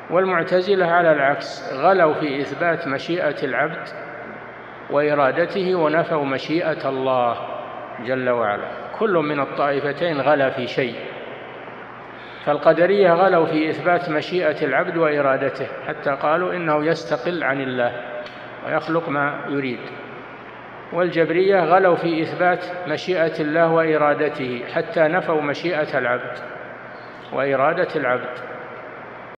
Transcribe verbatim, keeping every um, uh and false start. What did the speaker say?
والمعتزلة على العكس غلوا في إثبات مشيئة العبد وإرادته ونفوا مشيئة الله جل وعلا. كل من الطائفتين غلا في شيء. فالقدرية غلوا في إثبات مشيئة العبد وإرادته حتى قالوا إنه يستقل عن الله ويخلق ما يريد. والجبرية غلوا في إثبات مشيئة الله وإرادته حتى نفوا مشيئة العبد وإرادة العبد.